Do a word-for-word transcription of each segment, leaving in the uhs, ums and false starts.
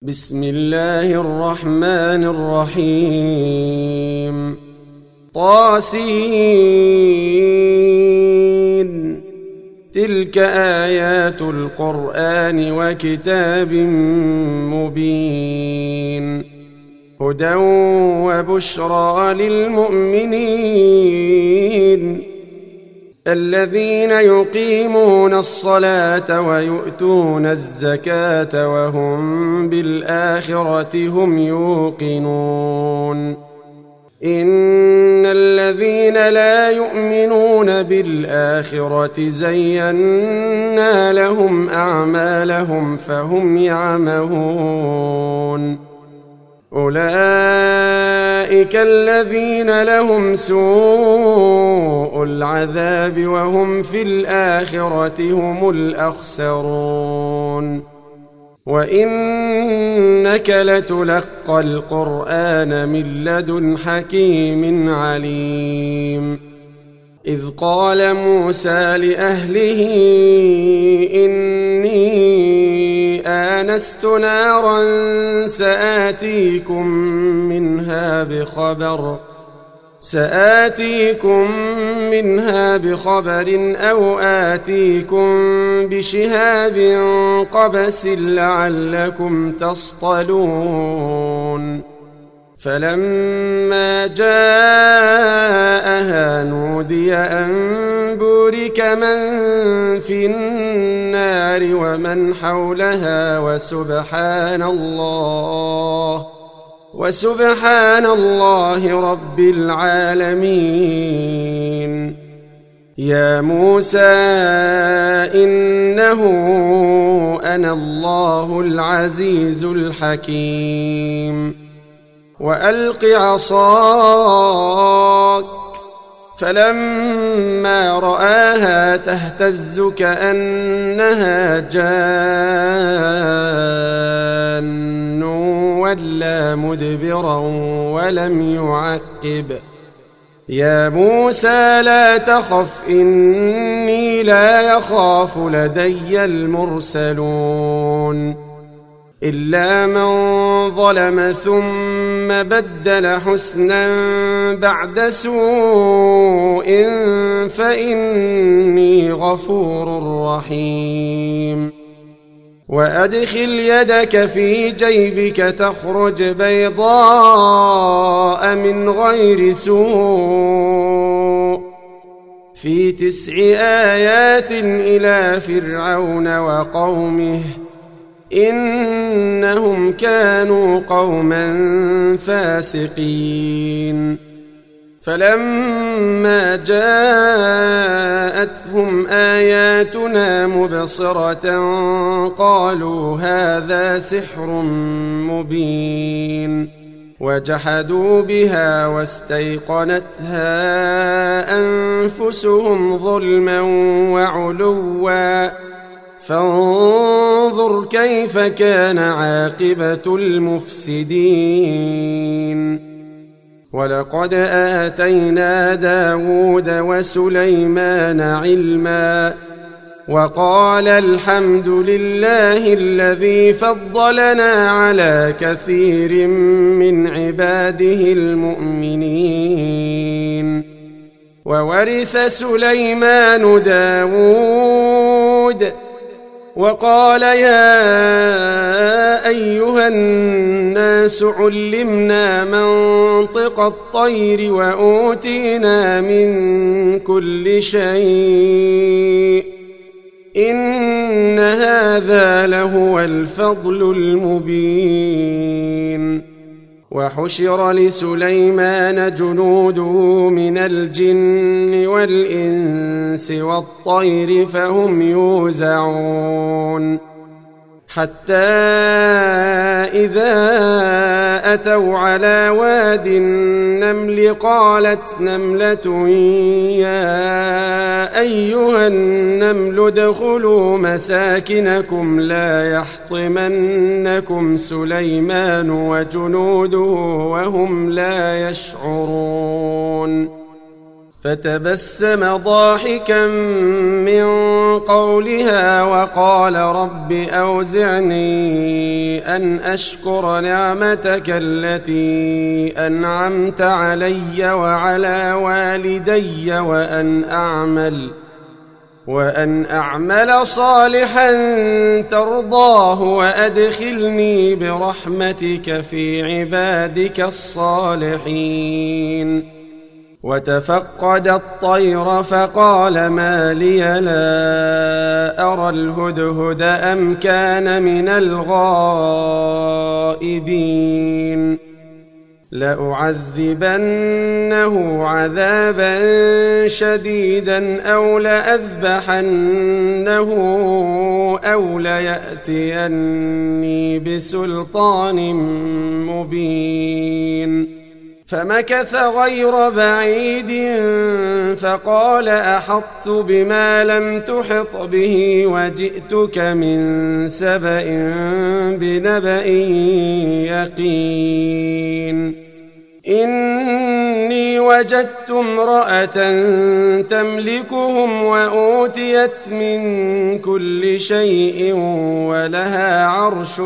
بسم الله الرحمن الرحيم. طاسين تلك آيات القرآن وكتاب مبين هدى وبشرى للمؤمنين الذين يقيمون الصلاة ويؤتون الزكاة وهم بالآخرة هم يوقنون إن الذين لا يؤمنون بالآخرة زينا لهم أعمالهم فهم يعمهون أولئك الذين لهم سوء العذاب وهم في الآخرة هم الأخسرون وإنك لتلقى القرآن من لدن حكيم عليم إذ قال موسى لأهله إني آنست نارا سآتيكم منها بخبر سآتيكم منها بخبر أو آتيكم بشهاب قبس لعلكم تصطلون فلما جاءها نودي أن بورك من في النار ومن حولها وسبحان الله وسبحان الله رب العالمين يا موسى إنه أنا الله العزيز الحكيم وألق عصاك فلما رآها تهتز كأنها جان ولا مدبرا ولم يعقب يا موسى لا تخف إني لا يخاف لدي المرسلون إلا من ظلم ثم بدل حسنا بعد سوء فإني غفور رحيم وأدخل يدك في جيبك تخرج بيضاء من غير سوء في تسع آيات إلى فرعون وقومه إنهم كانوا قوما فاسقين فلما جاءتهم آياتنا مبصرة قالوا هذا سحر مبين وجحدوا بها واستيقنتها أنفسهم ظلما وعلوا فانظر كيف كان عاقبة المفسدين ولقد آتينا داود وسليمان علما وقال الحمد لله الذي فضلنا على كثير من عباده المؤمنين وورث سليمان داود وقال يا أيها الناس علمنا منطق الطير وأوتينا من كل شيء إن هذا لهو الفضل المبين وحشر لسليمان جنوده من الجن والإنس والطير فهم يوزعون حتى إذا أتوا على واد النمل قالت نملة يا أيها النمل ادخلوا مساكنكم لا يحطمنكم سليمان وجنوده وهم لا يشعرون فتبسم ضاحكا من قولها وقال رب أوزعني أن أشكر نعمتك التي أنعمت علي وعلى والدي وأن أعمل وأن أعمل صالحا ترضاه وأدخلني برحمتك في عبادك الصالحين. وتفقد الطير فقال ما لي لا أرى الهدهد أم كان من الغائبين لأعذبنه عذابا شديدا أو لأذبحنه أو ليأتيني بسلطان مبين. فمكث غير بعيد فقال أحطت بما لم تحط به وجئتك من سبأ بنبأ يقين. إني وجدت امرأة تملكهم وأوتيت من كل شيء ولها عرش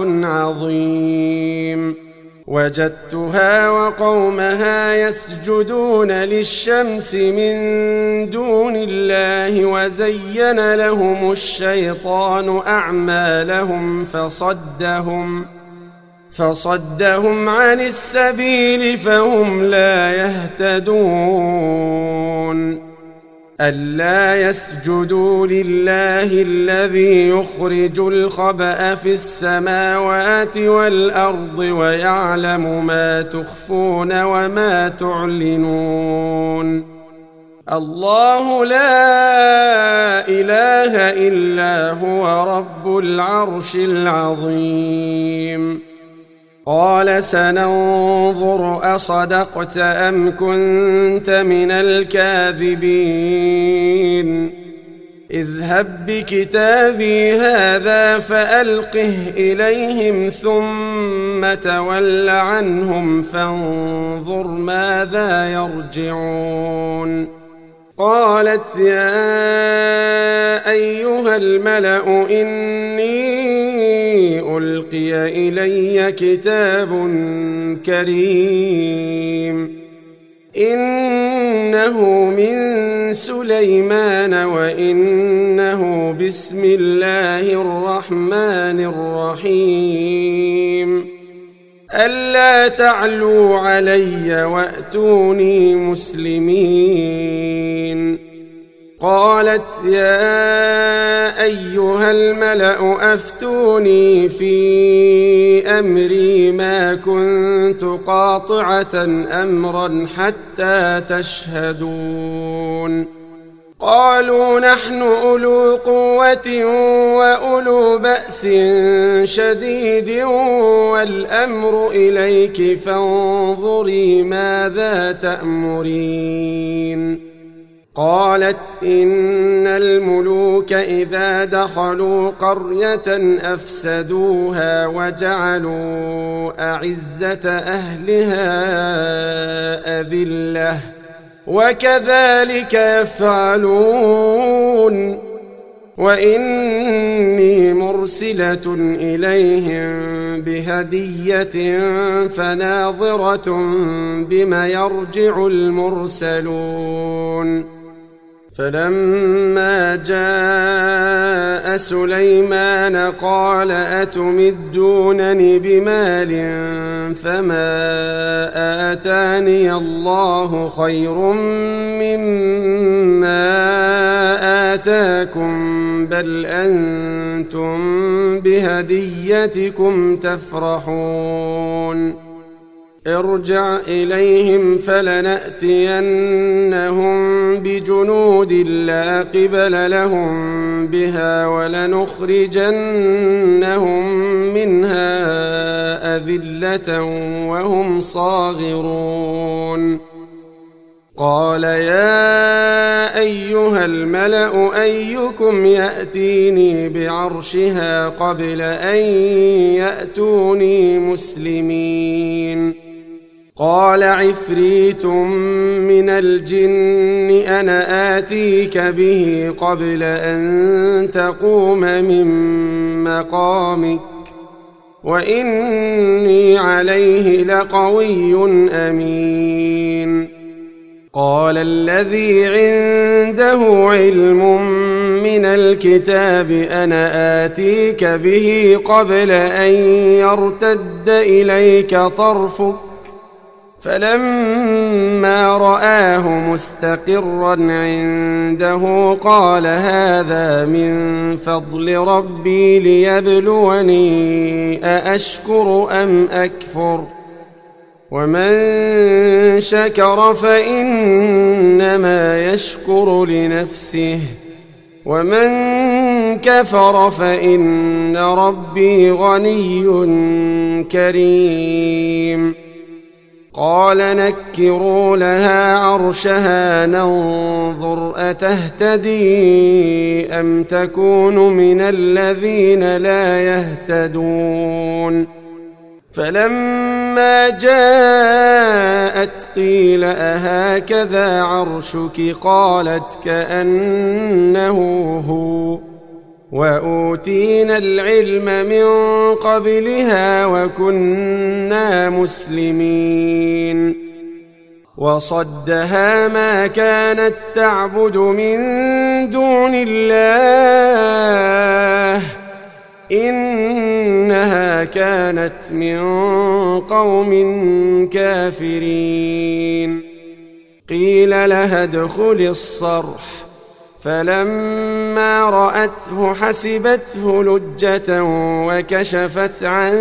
عظيم. وجدتها وقومها يسجدون للشمس من دون الله وزين لهم الشيطان أعمالهم فصدهم فصدهم عن السبيل فهم لا يهتدون. ألا يسجدوا لله الذي يخرج الخبأ في السماوات والأرض ويعلم ما تخفون وما تعلنون. الله لا إله إلا هو رب العرش العظيم. قال سننظر أصدقت أم كنت من الكاذبين. اذهب بكتابي هذا فألقه إليهم ثم تول عنهم فانظر ماذا يرجعون. قالت يا أيها الملأ إني ألقي إلي كتاب كريم إنه من سليمان وإنه بسم الله الرحمن الرحيم ألا تعلوا علي وأتوني مسلمين. قالت يا أيها الملأ أفتوني في أمري ما كنت قاطعة أمرا حتى تشهدون. قالوا نحن أولو قوة وأولو بأس شديد والأمر إليك فانظري ماذا تأمرين. قالت إن الملوك إذا دخلوا قرية أفسدوها وجعلوا أعزة أهلها أذلة وكذلك يفعلون. وإني مرسلة إليهم بهدية فناظرة بما يرجع المرسلون. فلما جاء سليمان قال أتمدونني بمال فما آتاني الله خير مما آتاكم بل أنتم بهديتكم تفرحون. ارجع إليهم فلنأتينهم بجنود لا قبل لهم بها ولنخرجنهم منها أذلة وهم صاغرون. قال يا أيها الملأ أيكم يأتيني بعرشها قبل أن يأتوني مسلمين. قال عفريت من الجن أنا آتيك به قبل أن تقوم من مقامك وإني عليه لقوي أمين. قال الذي عنده علم من الكتاب أنا آتيك به قبل أن يرتد إليك طرفك فلما رآه مستقرا عنده قال هذا من فضل ربي ليبلوني أأشكر أم أكفر ومن شكر فإنما يشكر لنفسه ومن كفر فإن ربي غني كريم. قال نكروا لها عرشها ننظر أتهتدي أم تكون من الذين لا يهتدون. فلما جاءت قيل أهكذا عرشك قالت كأنه هو وأوتينا العلم من قبلها وكنا مسلمين. وصدها ما كانت تعبد من دون الله إنها كانت من قوم كافرين. قيل لها ادخل الصرح فلما رأته حسبته لجة وكشفت عن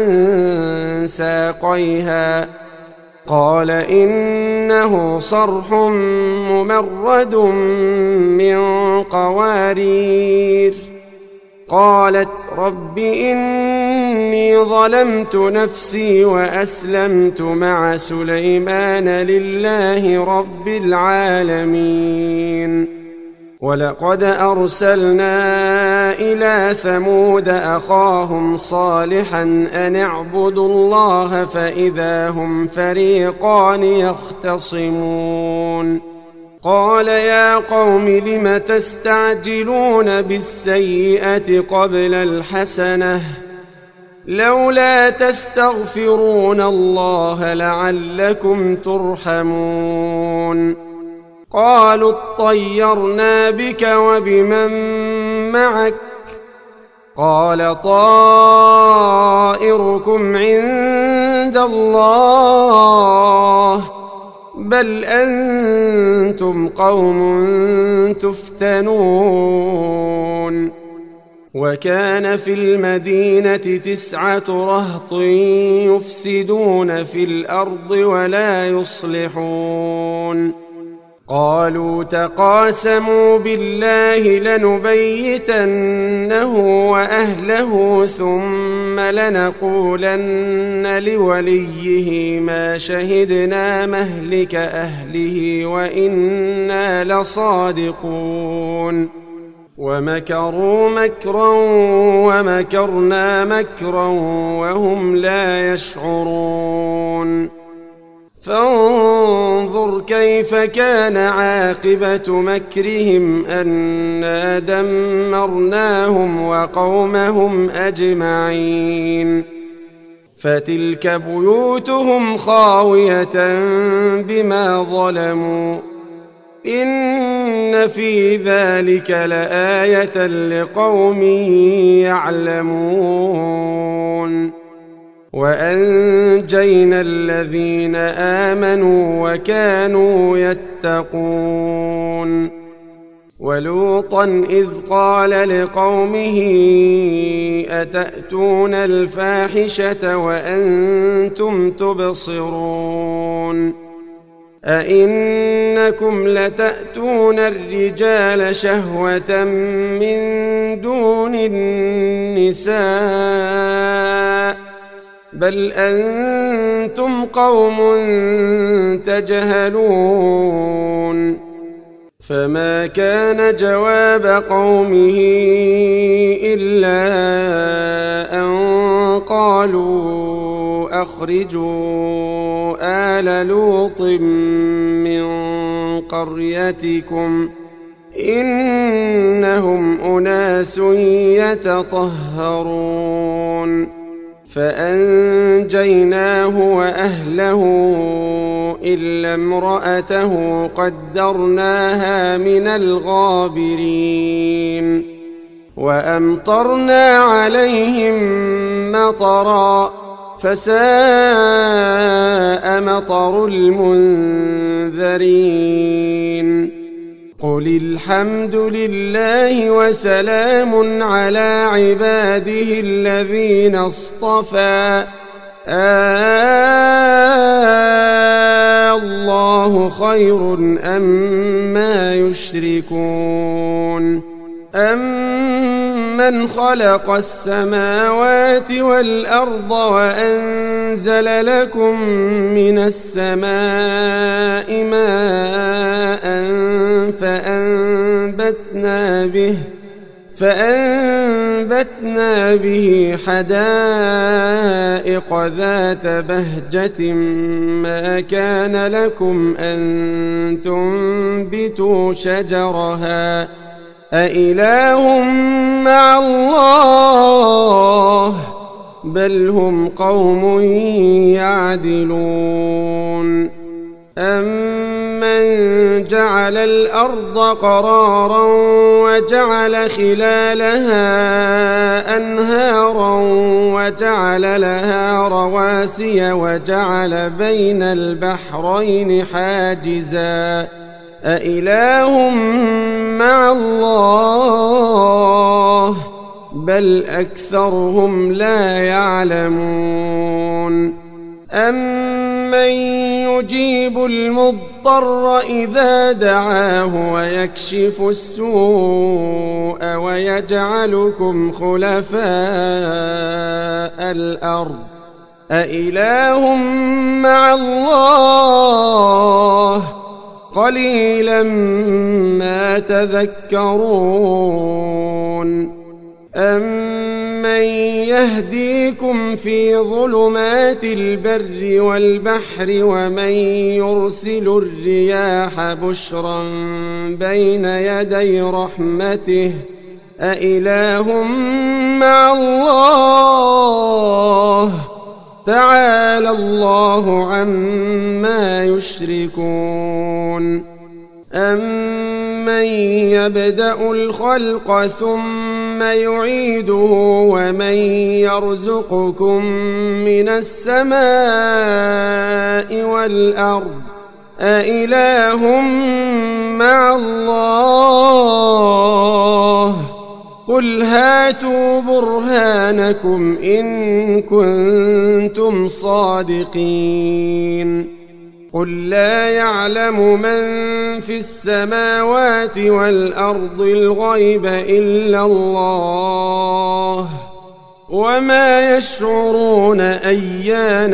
ساقيها قال إنه صرح ممرد من قوارير. قالت رب إني ظلمت نفسي وأسلمت مع سليمان لله رب العالمين. ولقد أرسلنا إلى ثمود أخاهم صالحا أن اعبدوا الله فإذا هم فريقان يختصمون. قال يا قوم لم تستعجلون بالسيئة قبل الحسنة لولا تستغفرون الله لعلكم ترحمون. قالوا اطيرنا بك وبمن معك قال طائركم عند الله بل أنتم قوم تفتنون. وكان في المدينة تسعة رهط يفسدون في الأرض ولا يصلحون. قالوا تقاسموا بالله لنبيتنه وأهله ثم لنقولن لوليه ما شهدنا مهلك أهله وإنا لصادقون. ومكروا مكرا ومكرنا مكرا وهم لا يشعرون. فانظر كيف كان عاقبة مكرهم أنا دمرناهم وقومهم أجمعين. فتلك بيوتهم خاوية بما ظلموا إن في ذلك لآية لقوم يعلمون. وأنجينا الذين آمنوا وكانوا يتقون. ولوطا إذ قال لقومه أتأتون الفاحشة وأنتم تبصرون أئنكم لتأتون الرجال شهوة من دون النساء بل أنتم قوم تجهلون. فما كان جواب قومه إلا أن قالوا أخرجوا آل لوط من قريتكم إنهم أناس يتطهرون فأنجيناه وأهله إلا امرأته قدرناها من الغابرين وأمطرنا عليهم مطرا فساء مطر المنذرين قل الحمد لله وسلام على عباده الذين اصطفى الله خير أما يشركون أمن خلق السماوات والأرض وأنزل لكم من السماء ماء فأنبتنا به فأنبتنا به حدائق ذات بهجة ما كان لكم أن تنبتوا شجرها أإله مع الله بل هم قوم يعدلون أمن جعل الأرض قرارا وجعل خلالها أنهارا وجعل لها رواسي وجعل بين البحرين حاجزا أإله مع الله بل أكثرهم لا يعلمون أمن يجيب المضطر إذا دعاه ويكشف السوء ويجعلكم خلفاء الأرض أإله مع الله قليلا ما تذكرون أمن يهديكم في ظلمات البر والبحر ومن يرسل الرياح بشرا بين يدي رحمته أإله مع الله تعالى الله عما يشركون أمن يبدأ الخلق ثم يعيده ومن يرزقكم من السماء والأرض أإله مع الله قل هاتوا برهانكم إن كنتم صادقين قل لا يعلم من في السماوات والأرض الغيب إلا الله وما يشعرون أيان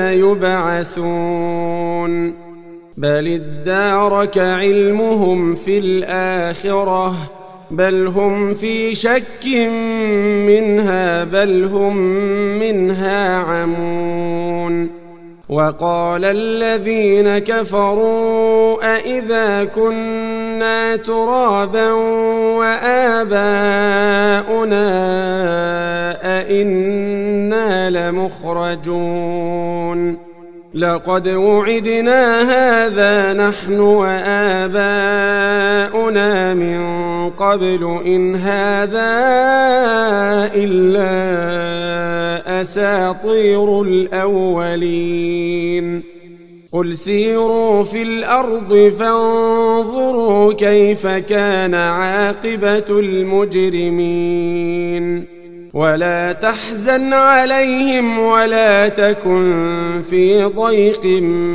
يبعثون بل ادارك علمهم في الآخرة بل هم في شك منها بل هم منها عمون وقال الذين كفروا أإذا كنا ترابا وآباؤنا أإنا لمخرجون لقد وعدنا هذا نحن وآباؤنا من قبل إن هذا إلا أساطير الأولين قل سيروا في الأرض فانظروا كيف كان عاقبة المجرمين ولا تحزن عليهم ولا تكن في ضيق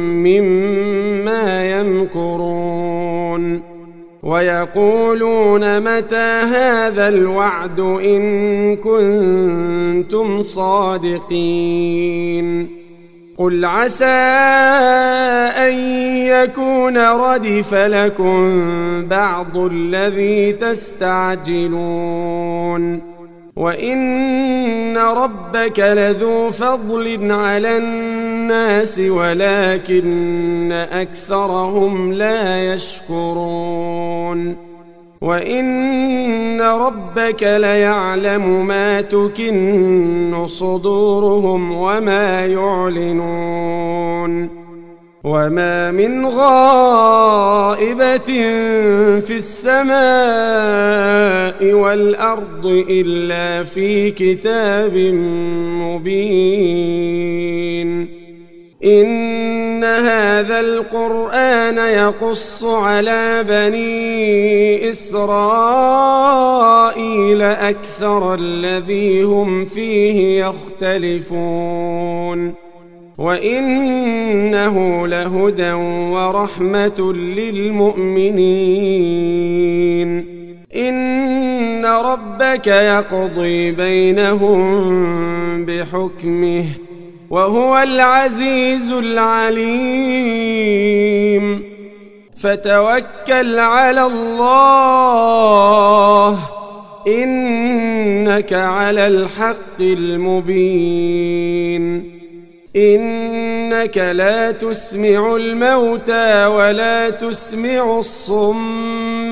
مما يمكرون ويقولون متى هذا الوعد إن كنتم صادقين قل عسى أن يكون ردف لكم بعض الذي تستعجلون وإن ربك لذو فضل على الناس الناس ولكن أكثرهم لا يشكرون وإن ربك ليعلم ما تكن صدورهم وما يعلنون وما من غائبة في السماء والأرض إلا في كتاب مبين إن هذا القرآن يقص على بني إسرائيل أكثر الذي هم فيه يختلفون وإنه لهدى ورحمة للمؤمنين إن ربك يقضي بينهم بحكمه وهو العزيز العليم فتوكل على الله إنك على الحق المبين إنك لا تسمع الموتى ولا تسمع الصم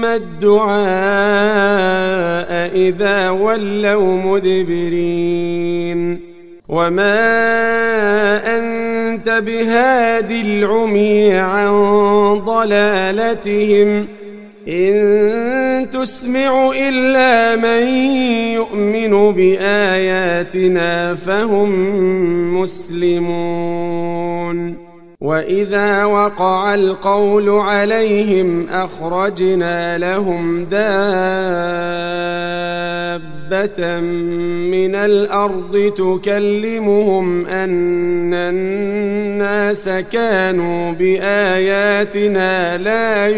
الدعاء إذا ولوا مدبرين وما أنت بهاد العمي عن ضلالتهم إن تسمع إلا من يؤمن بآياتنا فهم مسلمون وإذا وقع القول عليهم أخرجنا لهم دابة من الأرض تكلمهم أن الناس كانوا بآياتنا لا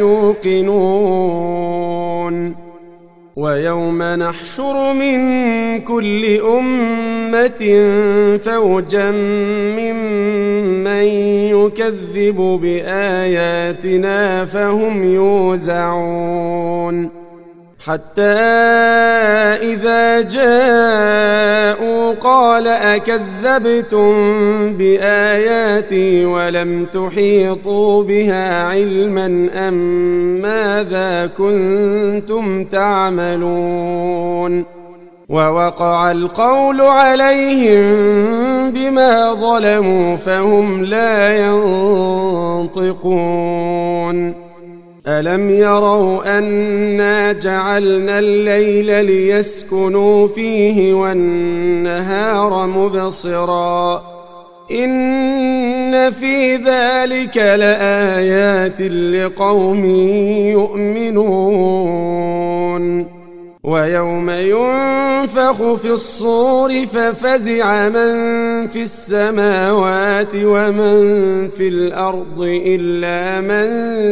يوقنون ويوم نحشر من كل أمة فوجا ممن يكذب بآياتنا فهم يوزعون حتى إذا جاءوا قال أكذبتم بآياتي ولم تحيطوا بها علما أم ماذا كنتم تعملون ووقع القول عليهم بما ظلموا فهم لا ينطقون ألم يروا أنا جعلنا الليل ليسكنوا فيه والنهار مبصرا إن في ذلك لآيات لقوم يؤمنون ويوم ينفخ في الصور ففزع من في السماوات ومن في الأرض إلا من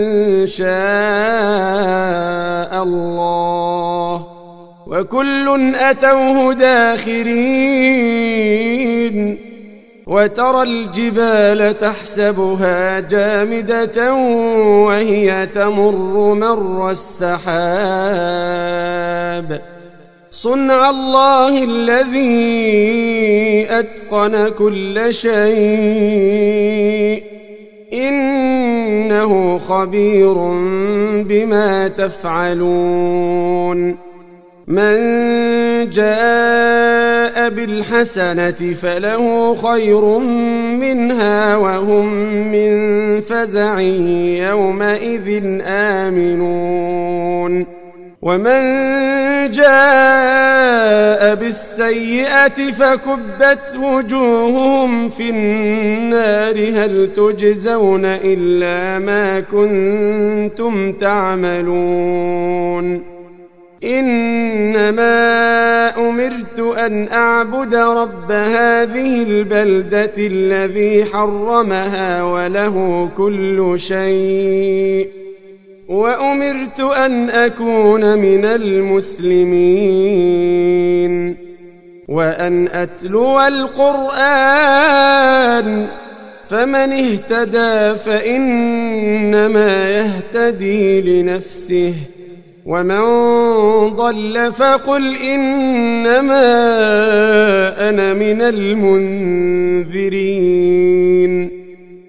شاء الله وكل أتوه داخرين وترى الجبال تحسبها جامدة وهي تمر مر السحاب صنع الله الذي أتقن كل شيء إنه خبير بما تفعلون من جاء بالحسنة فله خير منها وهم من فزع يومئذ آمنون ومن جاء بالسيئة فكبت وجوههم في النار هل تجزون إلا ما كنتم تعملون إنما أمرت أن أعبد رب هذه البلدة الذي حرمها وله كل شيء وأمرت أن أكون من المسلمين وأن أتلو القرآن فمن اهتدى فإنما يهتدي لنفسه ومن ضل فقل إنما أنا من المنذرين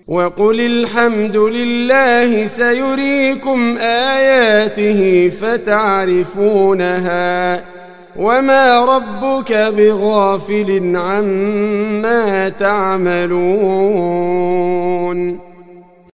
وقل الحمد لله سيريكم آياته فتعرفونها وما ربك بغافل عما تعملون